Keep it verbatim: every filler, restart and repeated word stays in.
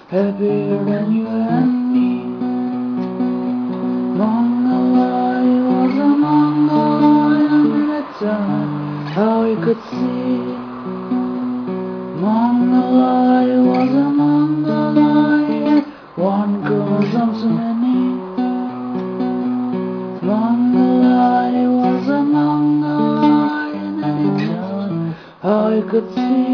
happier than you and me. Mongolai was a Mongolai under that time, how he could see. Mongolai was a Mongolai, one goes on too many. Mongolai was a Mongolai, and at the time how he could see.